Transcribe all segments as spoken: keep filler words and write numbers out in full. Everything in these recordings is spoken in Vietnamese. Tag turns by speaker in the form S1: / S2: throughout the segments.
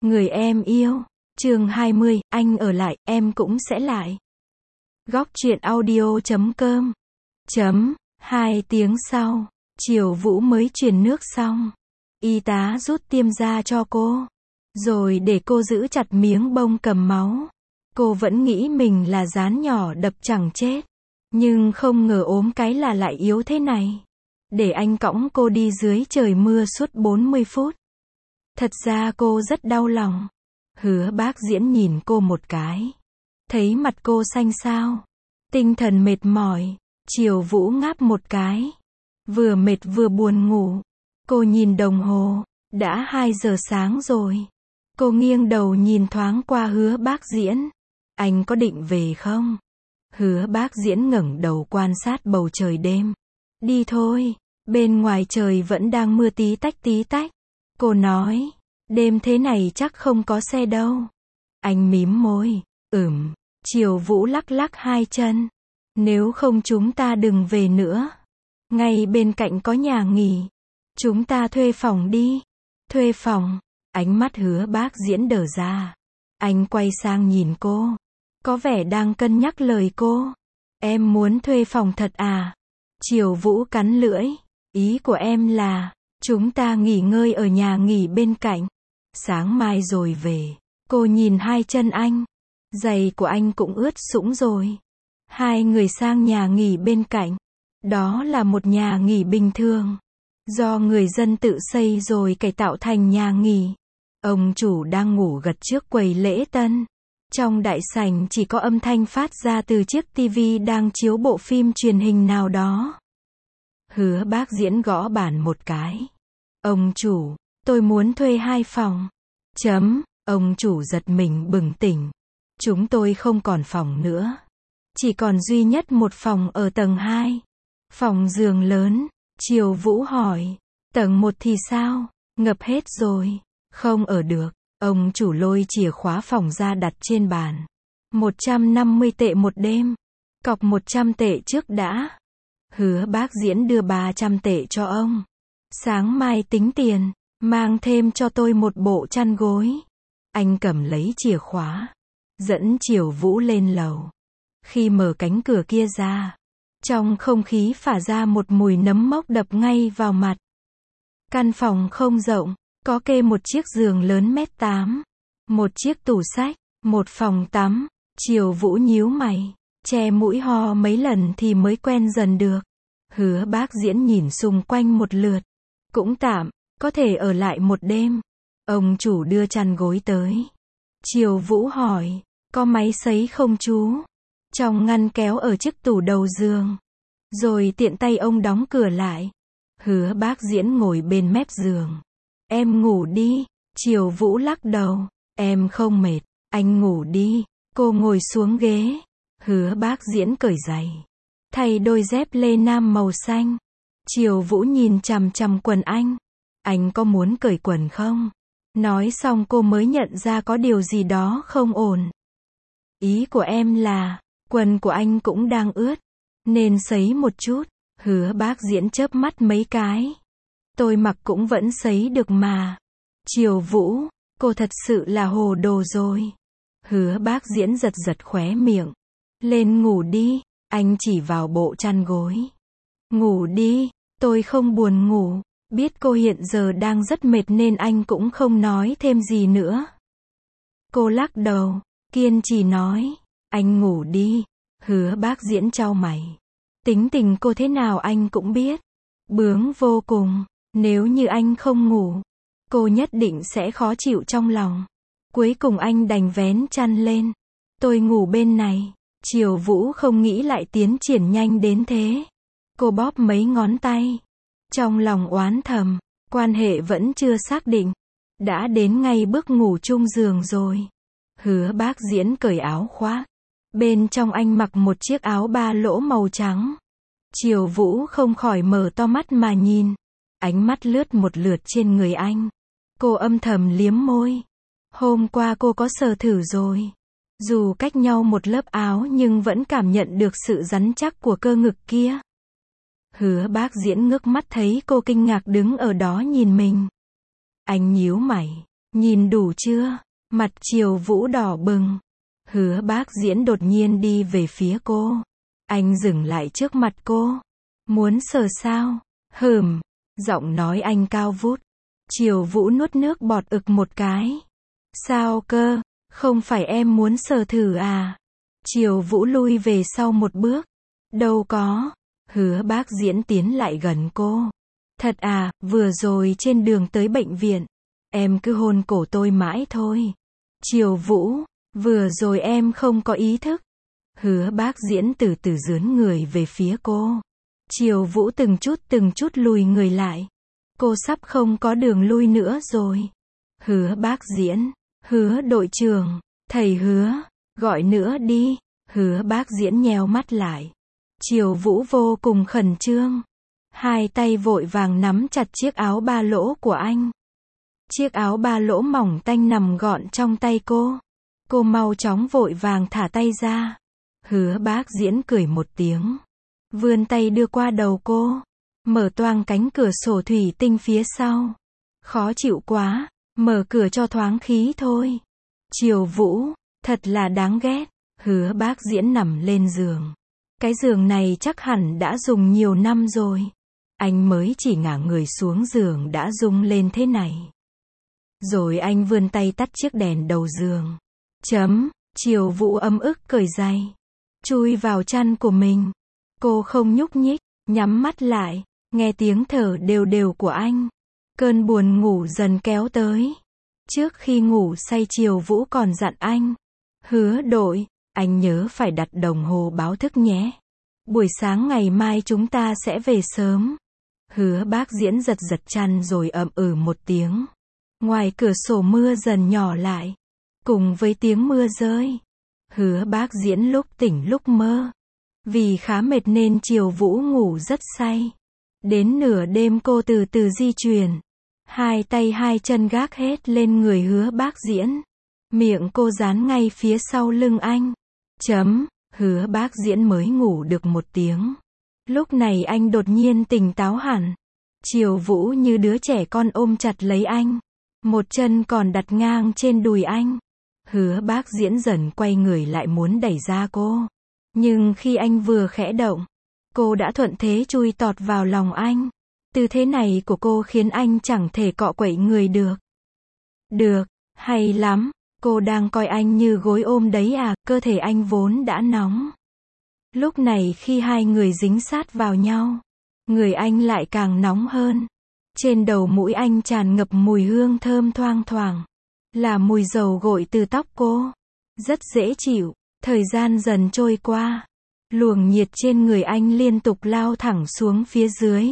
S1: Người em yêu. Chương hai mươi, anh ở lại, em cũng sẽ lại. Góc truyện audio chấm com. Chấm, hai tiếng sau, Triều Vũ mới truyền nước xong. Y tá rút tiêm ra cho cô. Rồi để cô giữ chặt miếng bông cầm máu. Cô vẫn nghĩ mình là gián nhỏ đập chẳng chết. Nhưng không ngờ ốm cái là lại yếu thế này. Để anh cõng cô đi dưới trời mưa suốt bốn mươi phút. Thật ra cô rất đau lòng. Hứa Bác Diễn nhìn cô một cái. Thấy mặt cô xanh xao. Tinh thần mệt mỏi. Triều Vũ ngáp một cái. Vừa mệt vừa buồn ngủ. Cô nhìn đồng hồ. Đã hai giờ sáng rồi. Cô nghiêng đầu nhìn thoáng qua Hứa Bác Diễn. Anh có định về không? Hứa Bác Diễn ngẩng đầu quan sát bầu trời đêm. Đi thôi. Bên ngoài trời vẫn đang mưa tí tách tí tách. Cô nói. Đêm thế này chắc không có xe đâu. Anh mím môi. Ừm. Triều Vũ lắc lắc hai chân. Nếu không chúng ta đừng về nữa. Ngay bên cạnh có nhà nghỉ. Chúng ta thuê phòng đi. Thuê phòng. Ánh mắt Hứa Bác Diễn đờ ra. Anh quay sang nhìn cô. Có vẻ đang cân nhắc lời cô. Em muốn thuê phòng thật à? Triều Vũ cắn lưỡi. Ý của em là, chúng ta nghỉ ngơi ở nhà nghỉ bên cạnh. Sáng mai rồi về. Cô nhìn hai chân anh. Giày của anh cũng ướt sũng rồi. Hai người sang nhà nghỉ bên cạnh. Đó là một nhà nghỉ bình thường. Do người dân tự xây rồi cải tạo thành nhà nghỉ. Ông chủ đang ngủ gật trước quầy lễ tân. Trong đại sảnh chỉ có âm thanh phát ra từ chiếc tivi đang chiếu bộ phim truyền hình nào đó. Hứa Bác Diễn gõ bàn một cái. Ông chủ, tôi muốn thuê hai phòng. Chấm, ông chủ giật mình bừng tỉnh. Chúng tôi không còn phòng nữa. Chỉ còn duy nhất một phòng ở tầng hai. Phòng giường lớn. Triều Vũ hỏi. Tầng một thì sao? Ngập hết rồi. Không ở được. Ông chủ lôi chìa khóa phòng ra đặt trên bàn. một trăm năm mươi tệ một đêm. Cọc một trăm tệ trước đã. Hứa Bác Diễn đưa ba trăm tệ cho ông. Sáng mai tính tiền. Mang thêm cho tôi một bộ chăn gối. Anh cầm lấy chìa khóa. Dẫn Triều Vũ lên lầu. Khi mở cánh cửa kia ra. Trong không khí phả ra một mùi nấm mốc đập ngay vào mặt. Căn phòng không rộng. Có kê một chiếc giường lớn mét tám. Một chiếc tủ sách. Một phòng tắm. Triều Vũ nhíu mày. Che mũi ho mấy lần thì mới quen dần được. Hứa Bác Diễn nhìn xung quanh một lượt. Cũng tạm. Có thể ở lại một đêm. Ông chủ đưa chăn gối tới. Triều Vũ hỏi. Có máy sấy không chú? Trong ngăn kéo ở chiếc tủ đầu giường. Rồi tiện tay ông đóng cửa lại. Hứa Bác Diễn ngồi bên mép giường. Em ngủ đi. Triều Vũ lắc đầu. Em không mệt. Anh ngủ đi. Cô ngồi xuống ghế. Hứa Bác Diễn cởi giày. Thay đôi dép lê nam màu xanh. Triều Vũ nhìn chằm chằm quần anh. Anh có muốn cởi quần không? Nói xong cô mới nhận ra có điều gì đó không ổn. Ý của em là, quần của anh cũng đang ướt. Nên sấy một chút. Hứa Bác Diễn chớp mắt mấy cái. Tôi mặc cũng vẫn sấy được mà. Triều Vũ, cô thật sự là hồ đồ rồi. Hứa Bác Diễn giật giật khóe miệng. Lên ngủ đi. Anh chỉ vào bộ chăn gối. Ngủ đi. Tôi không buồn ngủ. Biết cô hiện giờ đang rất mệt nên anh cũng không nói thêm gì nữa. Cô lắc đầu. Kiên trì nói. Anh ngủ đi. Hứa Bác Diễn chau mày. Tính tình cô thế nào anh cũng biết. Bướng vô cùng. Nếu như anh không ngủ, cô nhất định sẽ khó chịu trong lòng. Cuối cùng anh đành vén chăn lên. Tôi ngủ bên này. Triều Vũ không nghĩ lại tiến triển nhanh đến thế. Cô bóp mấy ngón tay. Trong lòng oán thầm. Quan hệ vẫn chưa xác định. Đã đến ngay bước ngủ chung giường rồi. Hứa Bác Diễn cởi áo khoác. Bên trong anh mặc một chiếc áo ba lỗ màu trắng. Triều Vũ không khỏi mở to mắt mà nhìn. Ánh mắt lướt một lượt trên người anh. Cô âm thầm liếm môi. Hôm qua cô có sờ thử rồi. Dù cách nhau một lớp áo nhưng vẫn cảm nhận được sự rắn chắc của cơ ngực kia. Hứa Bác Diễn ngước mắt thấy cô kinh ngạc đứng ở đó nhìn mình. Anh nhíu mày. Nhìn đủ chưa? Mặt Triều Vũ đỏ bừng. Hứa Bác Diễn đột nhiên đi về phía cô. Anh dừng lại trước mặt cô. Muốn sờ sao? Hừm. Giọng nói anh cao vút. Triều Vũ nuốt nước bọt ực một cái. Sao cơ? Không phải em muốn sờ thử à? Triều Vũ lui về sau một bước. Đâu có. Hứa Bác Diễn tiến lại gần cô. Thật à, vừa rồi trên đường tới bệnh viện, em cứ hôn cổ tôi mãi thôi. Triều Vũ, vừa rồi em không có ý thức. Hứa Bác Diễn từ từ dướn người về phía cô. Triều Vũ từng chút từng chút lùi người lại. Cô sắp không có đường lui nữa rồi. Hứa Bác Diễn, Hứa đội trưởng, thầy Hứa, gọi nữa đi. Hứa Bác Diễn nheo mắt lại. Triều Vũ vô cùng khẩn trương. Hai tay vội vàng nắm chặt chiếc áo ba lỗ của anh. Chiếc áo ba lỗ mỏng tanh nằm gọn trong tay cô. Cô mau chóng vội vàng thả tay ra. Hứa Bác Diễn cười một tiếng. Vươn tay đưa qua đầu cô. Mở toang cánh cửa sổ thủy tinh phía sau. Khó chịu quá, mở cửa cho thoáng khí thôi. Triều Vũ, thật là đáng ghét. Hứa Bác Diễn nằm lên giường. Cái giường này chắc hẳn đã dùng nhiều năm rồi. Anh mới chỉ ngả người xuống giường đã rung lên thế này. Rồi anh vươn tay tắt chiếc đèn đầu giường. Chấm, Triều Vũ ấm ức cởi giày. Chui vào chăn của mình. Cô không nhúc nhích, nhắm mắt lại, nghe tiếng thở đều đều của anh. Cơn buồn ngủ dần kéo tới. Trước khi ngủ say Triều Vũ còn dặn anh. Hứa đội, anh nhớ phải đặt đồng hồ báo thức nhé. Buổi sáng ngày mai chúng ta sẽ về sớm. Hứa Bác Diễn giật giật chăn rồi ậm ừ một tiếng. Ngoài cửa sổ mưa dần nhỏ lại. Cùng với tiếng mưa rơi. Hứa Bác Diễn lúc tỉnh lúc mơ. Vì khá mệt nên Triều Vũ ngủ rất say. Đến nửa đêm cô từ từ di chuyển. Hai tay hai chân gác hết lên người Hứa Bác Diễn. Miệng cô dán ngay phía sau lưng anh. Chấm, Hứa Bác Diễn mới ngủ được một tiếng. Lúc này anh đột nhiên tỉnh táo hẳn. Triều Vũ như đứa trẻ con ôm chặt lấy anh. Một chân còn đặt ngang trên đùi anh. Hứa Bác Diễn dần quay người lại muốn đẩy ra cô. Nhưng khi anh vừa khẽ động, cô đã thuận thế chui tọt vào lòng anh. Tư thế này của cô khiến anh chẳng thể cọ quậy người được. Được, hay lắm, cô đang coi anh như gối ôm đấy à, cơ thể anh vốn đã nóng. Lúc này khi hai người dính sát vào nhau, người anh lại càng nóng hơn. Trên đầu mũi anh tràn ngập mùi hương thơm thoang thoảng. Là mùi dầu gội từ tóc cô. Rất dễ chịu. Thời gian dần trôi qua. Luồng nhiệt trên người anh liên tục lao thẳng xuống phía dưới.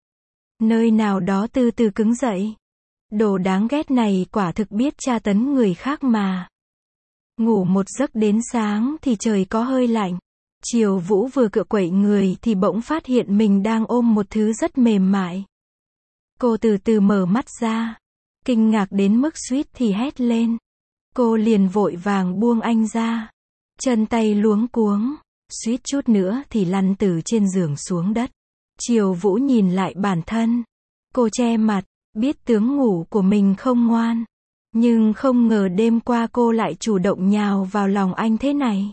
S1: Nơi nào đó từ từ cứng dậy. Đồ đáng ghét này quả thực biết tra tấn người khác mà. Ngủ một giấc đến sáng thì trời có hơi lạnh. Triều Vũ vừa cựa quậy người thì bỗng phát hiện mình đang ôm một thứ rất mềm mại. Cô từ từ mở mắt ra. Kinh ngạc đến mức suýt thì hét lên. Cô liền vội vàng buông anh ra. Chân tay luống cuống. Suýt chút nữa thì lăn từ trên giường xuống đất. Triều Vũ nhìn lại bản thân. Cô che mặt. Biết tướng ngủ của mình không ngoan. Nhưng không ngờ đêm qua cô lại chủ động nhào vào lòng anh thế này.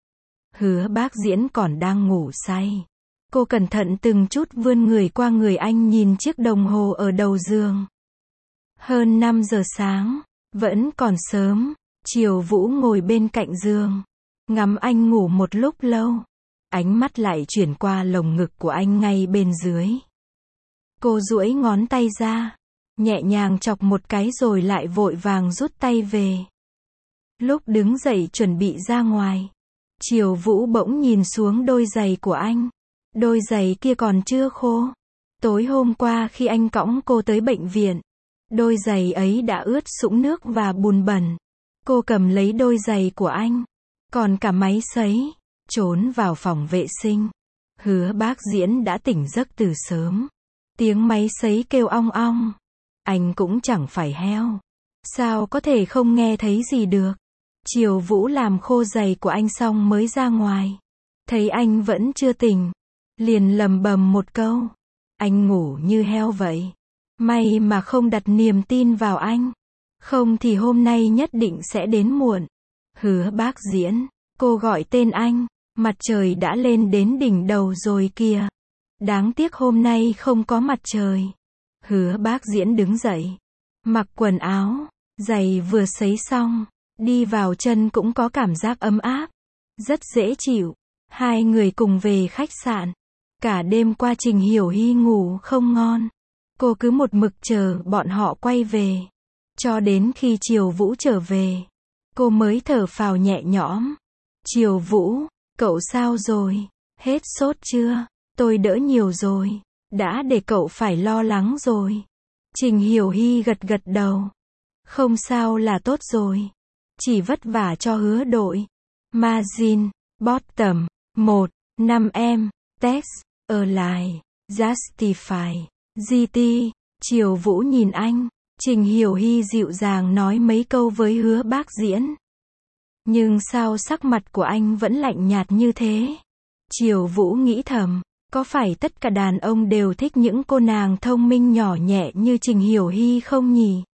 S1: Hứa Bác Diễn còn đang ngủ say. Cô cẩn thận từng chút vươn người qua người anh nhìn chiếc đồng hồ ở đầu giường. Hơn năm giờ sáng, vẫn còn sớm. Triều Vũ ngồi bên cạnh giường, ngắm anh ngủ một lúc lâu. Ánh mắt lại chuyển qua lồng ngực của anh ngay bên dưới. Cô duỗi ngón tay ra, nhẹ nhàng chọc một cái rồi lại vội vàng rút tay về. Lúc đứng dậy chuẩn bị ra ngoài, Triều Vũ bỗng nhìn xuống đôi giày của anh. Đôi giày kia còn chưa khô. Tối hôm qua khi anh cõng cô tới bệnh viện, đôi giày ấy đã ướt sũng nước và bùn bẩn. Cô cầm lấy đôi giày của anh, còn cả máy sấy, trốn vào phòng vệ sinh. Hứa Bác Diễn đã tỉnh giấc từ sớm. Tiếng máy sấy kêu ong ong. Anh cũng chẳng phải heo. Sao có thể không nghe thấy gì được. Triều Vũ làm khô giày của anh xong mới ra ngoài. Thấy anh vẫn chưa tỉnh, liền lầm bầm một câu. Anh ngủ như heo vậy. May mà không đặt niềm tin vào anh. Không thì hôm nay nhất định sẽ đến muộn. Hứa Bác Diễn, cô gọi tên anh, mặt trời đã lên đến đỉnh đầu rồi kìa. Đáng tiếc hôm nay không có mặt trời. Hứa Bác Diễn đứng dậy, mặc quần áo, giày vừa sấy xong, đi vào chân cũng có cảm giác ấm áp, rất dễ chịu. Hai người cùng về khách sạn. Cả đêm qua Trình Hiểu Hy ngủ không ngon. Cô cứ một mực chờ bọn họ quay về. Cho đến khi Triều Vũ trở về, cô mới thở phào nhẹ nhõm. Triều Vũ, cậu sao rồi? Hết sốt chưa? Tôi đỡ nhiều rồi. Đã để cậu phải lo lắng rồi. Trình Hiểu Hy gật gật đầu. Không sao là tốt rồi. Chỉ vất vả cho Hứa đội. Margin, bottom, một, năm em, text, align, justify, giê tê. Triều Vũ nhìn anh. Trình Hiểu Hy dịu dàng nói mấy câu với Hứa Bác Diễn. Nhưng sao sắc mặt của anh vẫn lạnh nhạt như thế? Triều Vũ nghĩ thầm, có phải tất cả đàn ông đều thích những cô nàng thông minh nhỏ nhẹ như Trình Hiểu Hy không nhỉ?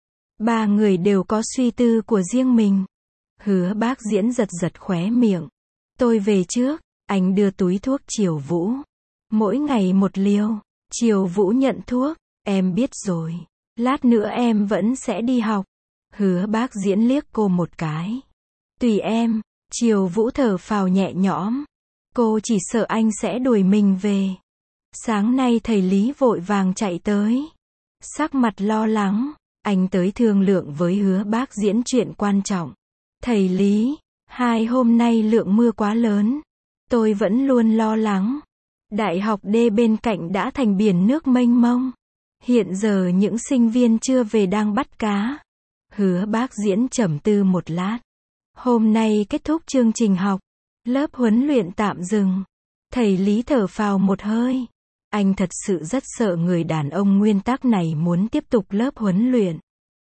S1: Ba người đều có suy tư của riêng mình. Hứa Bác Diễn giật giật khóe miệng. Tôi về trước, anh đưa túi thuốc Triều Vũ. Mỗi ngày một liều. Triều Vũ nhận thuốc, em biết rồi. Lát nữa em vẫn sẽ đi học. Hứa Bác Diễn liếc cô một cái. Tùy em. Triều Vũ thở phào nhẹ nhõm. Cô chỉ sợ anh sẽ đuổi mình về. Sáng nay thầy Lý vội vàng chạy tới. Sắc mặt lo lắng. Anh tới thương lượng với Hứa Bác Diễn chuyện quan trọng. Thầy Lý, hai hôm nay lượng mưa quá lớn. Tôi vẫn luôn lo lắng. Đại học D bên cạnh đã thành biển nước mênh mông. Hiện giờ những sinh viên chưa về đang bắt cá. Hứa Bác Diễn trầm tư một lát. Hôm nay kết thúc chương trình học. Lớp huấn luyện tạm dừng. Thầy Lý thở phào một hơi. Anh thật sự rất sợ người đàn ông nguyên tắc này muốn tiếp tục lớp huấn luyện.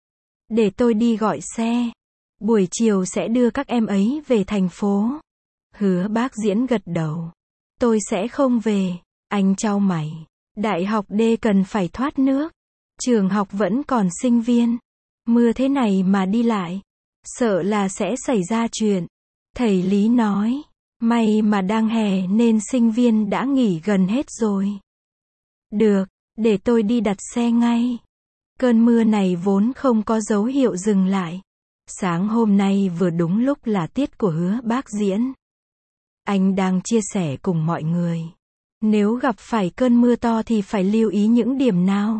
S1: Để tôi đi gọi xe. Buổi chiều sẽ đưa các em ấy về thành phố. Hứa Bác Diễn gật đầu. Tôi sẽ không về. Anh chau mày. Đại học D cần phải thoát nước. Trường học vẫn còn sinh viên. Mưa thế này mà đi lại. Sợ là sẽ xảy ra chuyện. Thầy Lý nói. May mà đang hè nên sinh viên đã nghỉ gần hết rồi. Được, để tôi đi đặt xe ngay. Cơn mưa này vốn không có dấu hiệu dừng lại. Sáng hôm nay vừa đúng lúc là tiết của Hứa Bác Diễn. Anh đang chia sẻ cùng mọi người. Nếu gặp phải cơn mưa to thì phải lưu ý những điểm nào?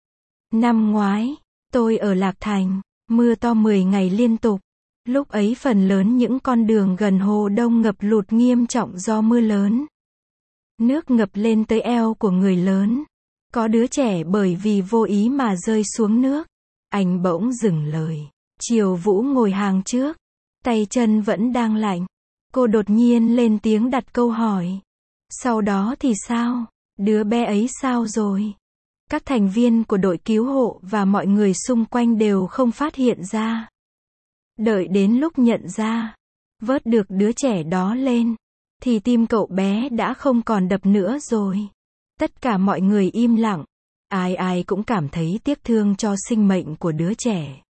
S1: Năm ngoái, tôi ở Lạc Thành, mưa to mười ngày liên tục. Lúc ấy phần lớn những con đường gần Hồ Đông ngập lụt nghiêm trọng do mưa lớn. Nước ngập lên tới eo của người lớn. Có đứa trẻ bởi vì vô ý mà rơi xuống nước. Anh bỗng dừng lời. Triều Vũ ngồi hàng trước. Tay chân vẫn đang lạnh. Cô đột nhiên lên tiếng đặt câu hỏi. Sau đó thì sao? Đứa bé ấy sao rồi? Các thành viên của đội cứu hộ và mọi người xung quanh đều không phát hiện ra. Đợi đến lúc nhận ra, vớt được đứa trẻ đó lên, thì tim cậu bé đã không còn đập nữa rồi. Tất cả mọi người im lặng. Ai ai cũng cảm thấy tiếc thương cho sinh mệnh của đứa trẻ.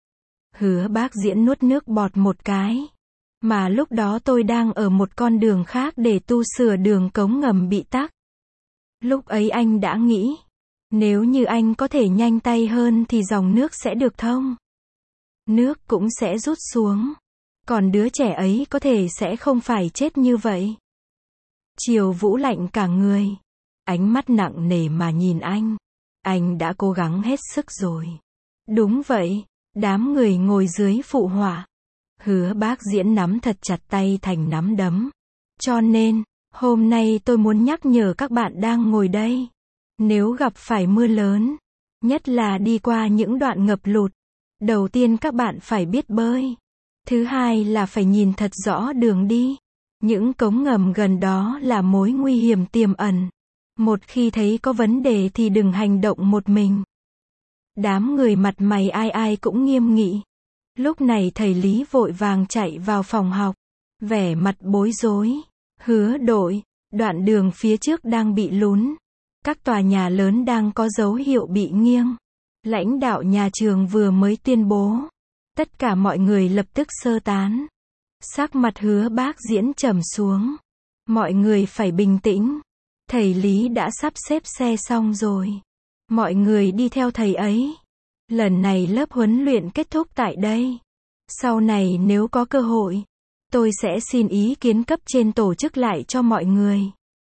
S1: Hứa Bác Diễn nuốt nước bọt một cái. Mà lúc đó tôi đang ở một con đường khác để tu sửa đường cống ngầm bị tắc. Lúc ấy anh đã nghĩ, nếu như anh có thể nhanh tay hơn thì dòng nước sẽ được thông. Nước cũng sẽ rút xuống. Còn đứa trẻ ấy có thể sẽ không phải chết như vậy. Triều Vũ lạnh cả người. Ánh mắt nặng nề mà nhìn anh. Anh đã cố gắng hết sức rồi. Đúng vậy. Đám người ngồi dưới phụ họa. Hứa Bác Diễn nắm thật chặt tay thành nắm đấm. Cho nên, hôm nay tôi muốn nhắc nhở các bạn đang ngồi đây. Nếu gặp phải mưa lớn, nhất là đi qua những đoạn ngập lụt, đầu tiên các bạn phải biết bơi. Thứ hai là phải nhìn thật rõ đường đi. Những cống ngầm gần đó là mối nguy hiểm tiềm ẩn. Một khi thấy có vấn đề thì đừng hành động một mình. Đám người mặt mày ai ai cũng nghiêm nghị. Lúc này thầy Lý vội vàng chạy vào phòng học. Vẻ mặt bối rối. Hứa đội, đoạn đường phía trước đang bị lún. Các tòa nhà lớn đang có dấu hiệu bị nghiêng. Lãnh đạo nhà trường vừa mới tuyên bố. Tất cả mọi người lập tức sơ tán. Sắc mặt Hứa Bác Diễn trầm xuống. Mọi người phải bình tĩnh. Thầy Lý đã sắp xếp xe xong rồi. Mọi người đi theo thầy ấy. Lần này lớp huấn luyện kết thúc tại đây. Sau này nếu có cơ hội, tôi sẽ xin ý kiến cấp trên tổ chức lại cho mọi người.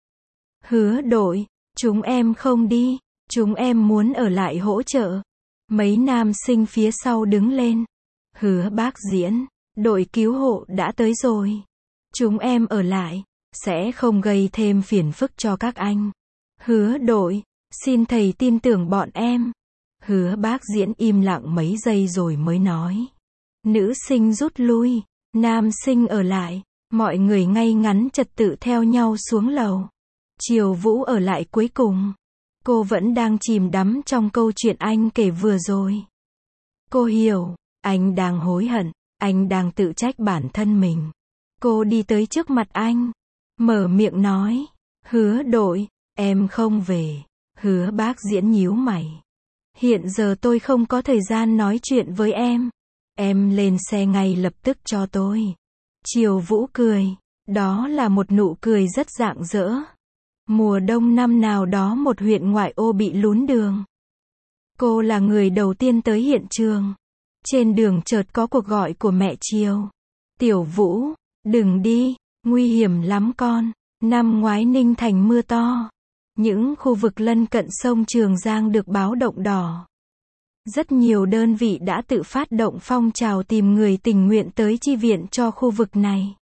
S1: Hứa đội, chúng em không đi, chúng em muốn ở lại hỗ trợ. Mấy nam sinh phía sau đứng lên. Hứa Bác Diễn, đội cứu hộ đã tới rồi. Chúng em ở lại, sẽ không gây thêm phiền phức cho các anh. Hứa đội, xin thầy tin tưởng bọn em. Hứa Bác Diễn im lặng mấy giây rồi mới nói. Nữ sinh rút lui, nam sinh ở lại, mọi người ngay ngắn trật tự theo nhau xuống lầu. Triều Vũ ở lại cuối cùng. Cô vẫn đang chìm đắm trong câu chuyện anh kể vừa rồi. Cô hiểu, anh đang hối hận, anh đang tự trách bản thân mình. Cô đi tới trước mặt anh, mở miệng nói, Hứa đội, em không về. Hứa Bác Diễn nhíu mày. Hiện giờ tôi không có thời gian nói chuyện với em. Em lên xe ngay lập tức cho tôi. Triều Vũ cười. Đó là một nụ cười rất rạng rỡ. Mùa đông năm nào đó một huyện ngoại ô bị lún đường. Cô là người đầu tiên tới hiện trường. Trên đường chợt có cuộc gọi của mẹ Triều. Tiểu Vũ, đừng đi, nguy hiểm lắm con. Năm ngoái Ninh Thành mưa to. Những khu vực lân cận sông Trường Giang được báo động đỏ. Rất nhiều đơn vị đã tự phát động phong trào tìm người tình nguyện tới chi viện cho khu vực này.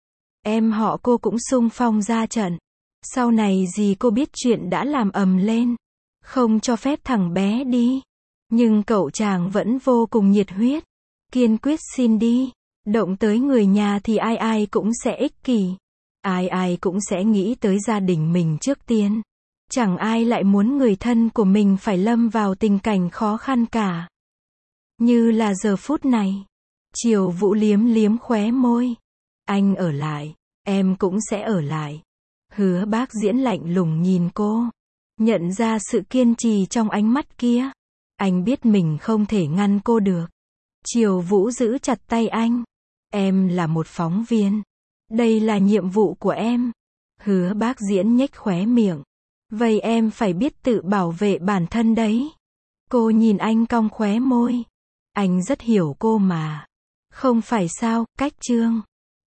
S1: Em họ cô cũng xung phong ra trận. Sau này dì cô biết chuyện đã làm ầm lên. Không cho phép thằng bé đi. Nhưng cậu chàng vẫn vô cùng nhiệt huyết. Kiên quyết xin đi. Động tới người nhà thì ai ai cũng sẽ ích kỷ. Ai ai cũng sẽ nghĩ tới gia đình mình trước tiên. Chẳng ai lại muốn người thân của mình phải lâm vào tình cảnh khó khăn cả. Như là giờ phút này. Triều Vũ liếm liếm khóe môi. Anh ở lại, em cũng sẽ ở lại. Hứa Bác Diễn lạnh lùng nhìn cô. Nhận ra sự kiên trì trong ánh mắt kia. Anh biết mình không thể ngăn cô được. Triều Vũ giữ chặt tay anh. Em là một phóng viên. Đây là nhiệm vụ của em. Hứa Bác Diễn nhếch khóe miệng. Vậy em phải biết tự bảo vệ bản thân đấy. Cô nhìn anh cong khóe môi. Anh rất hiểu cô mà. Không phải sao, Cách Trương.